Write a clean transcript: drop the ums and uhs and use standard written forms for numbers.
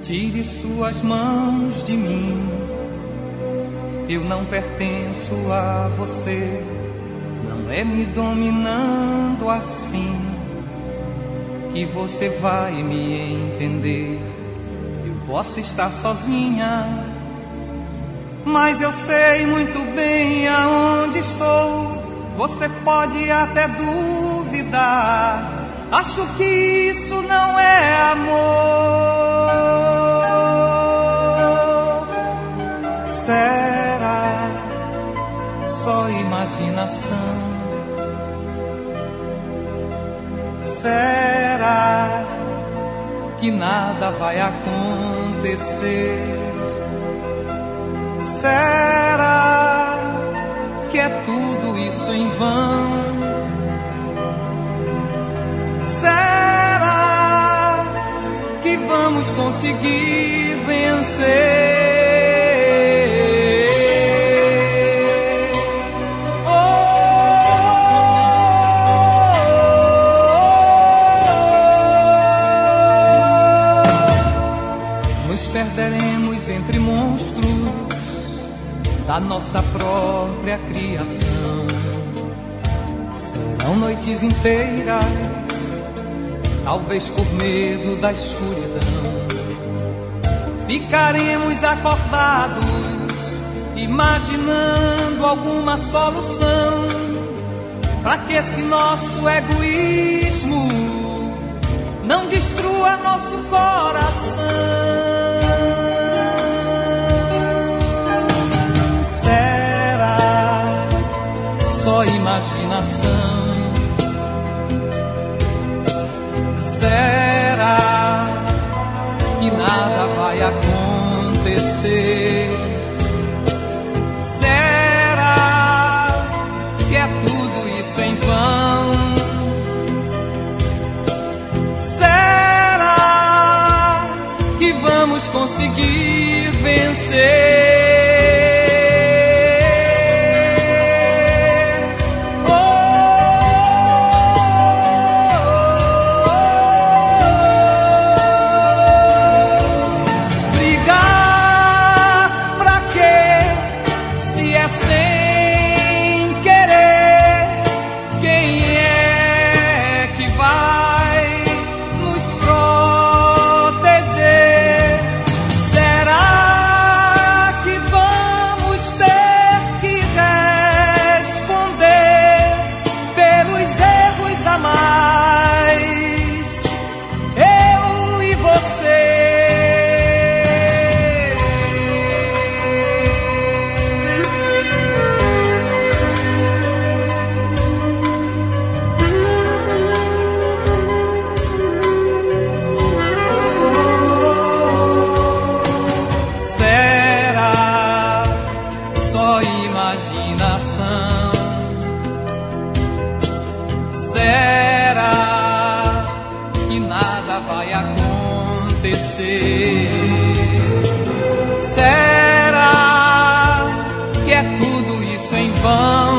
Tire suas mãos de mim. Eu não pertenço a você. Não é me dominando assim que você vai me entender. Eu posso estar sozinha, mas eu sei muito bem aonde estou. Você pode até duvidar. Acho que isso não é amor. Será só imaginação? Será que nada vai acontecer? Será que é tudo isso em vão? Será que vamos conseguir vencer? Nos perderemos entre monstros da nossa própria criação. Serão noites inteiras, talvez por medo da escuridão. Ficaremos acordados, imaginando alguma solução para que esse nosso egoísmo não destrua nosso coração. Será só imaginação? Será que nada vai acontecer? Será que é tudo isso em vão? Será que vamos conseguir vencer? Será que nada vai acontecer? Será que é tudo isso em vão?